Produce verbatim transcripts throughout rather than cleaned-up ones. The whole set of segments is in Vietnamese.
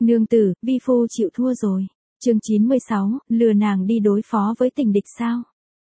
Nương tử, vi phu chịu thua rồi. Chương chín mươi sáu, lừa nàng đi đối phó với tình địch sao?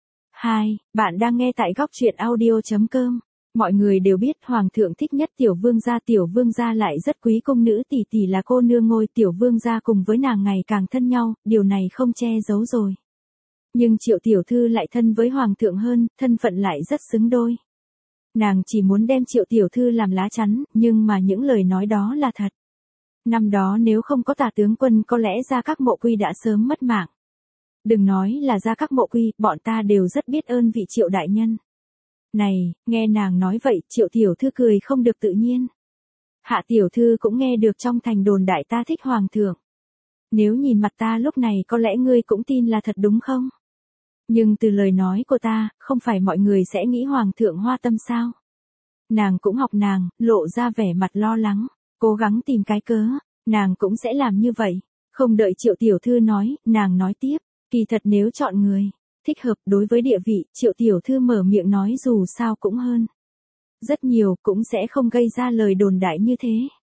hai. Bạn đang nghe tại góc truyện audio chấm com. Mọi người đều biết hoàng thượng thích nhất tiểu vương gia, tiểu vương gia lại rất quý công nữ tỷ tỷ là cô nương ngôi, tiểu vương gia cùng với nàng ngày càng thân nhau, điều này không che giấu rồi. Nhưng Triệu tiểu thư lại thân với hoàng thượng hơn, thân phận lại rất xứng đôi. Nàng chỉ muốn đem Triệu tiểu thư làm lá chắn, nhưng mà những lời nói đó là thật. Năm đó nếu không có Tả tướng quân có lẽ Gia Các Mộ Quy đã sớm mất mạng. Đừng nói là Gia Các Mộ Quy, bọn ta đều rất biết ơn vị Triệu đại nhân. Này, nghe nàng nói vậy, Triệu tiểu thư cười không được tự nhiên. Hạ tiểu thư cũng nghe được trong thành đồn đại ta thích hoàng thượng. Nếu nhìn mặt ta lúc này có lẽ ngươi cũng tin là thật đúng không? Nhưng từ lời nói của ta, không phải mọi người sẽ nghĩ hoàng thượng hoa tâm sao? Nàng cũng học nàng, lộ ra vẻ mặt lo lắng, cố gắng tìm cái cớ, nàng cũng sẽ làm như vậy. Không đợi Triệu tiểu thư nói, nàng nói tiếp, kỳ thật nếu chọn người thích hợp đối với địa vị, Triệu tiểu thư mở miệng nói dù sao cũng hơn. Rất nhiều cũng sẽ không gây ra lời đồn đại như thế.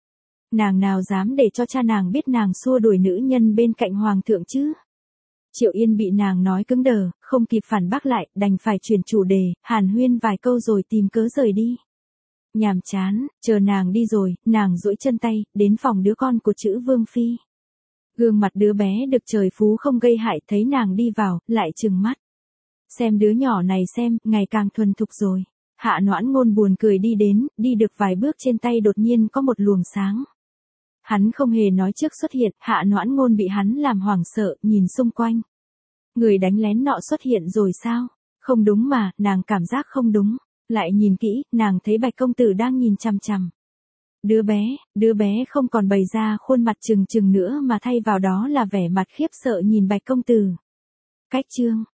Nàng nào dám để cho cha nàng biết nàng xua đuổi nữ nhân bên cạnh hoàng thượng chứ? Triệu Yên bị nàng nói cứng đờ, không kịp phản bác lại, đành phải chuyển chủ đề, hàn huyên vài câu rồi tìm cớ rời đi. Nhàm chán, chờ nàng đi rồi, nàng duỗi chân tay, đến phòng đứa con của chữ Vương Phi. Gương mặt đứa bé được trời phú không gây hại, thấy nàng đi vào, lại trừng mắt. Xem đứa nhỏ này xem, ngày càng thuần thục rồi. Hạ Noãn Ngôn buồn cười đi đến, đi được vài bước trên tay đột nhiên có một luồng sáng. Hắn không hề nói trước xuất hiện, Hạ Noãn Ngôn bị hắn làm hoảng sợ, nhìn xung quanh. Người đánh lén nọ xuất hiện rồi sao? Không đúng mà, nàng cảm giác không đúng. Lại nhìn kỹ, nàng thấy Bạch công tử đang nhìn chằm chằm. Đứa bé, đứa bé không còn bày ra khuôn mặt trừng trừng nữa mà thay vào đó là vẻ mặt khiếp sợ nhìn Bạch công tử. Cách chương,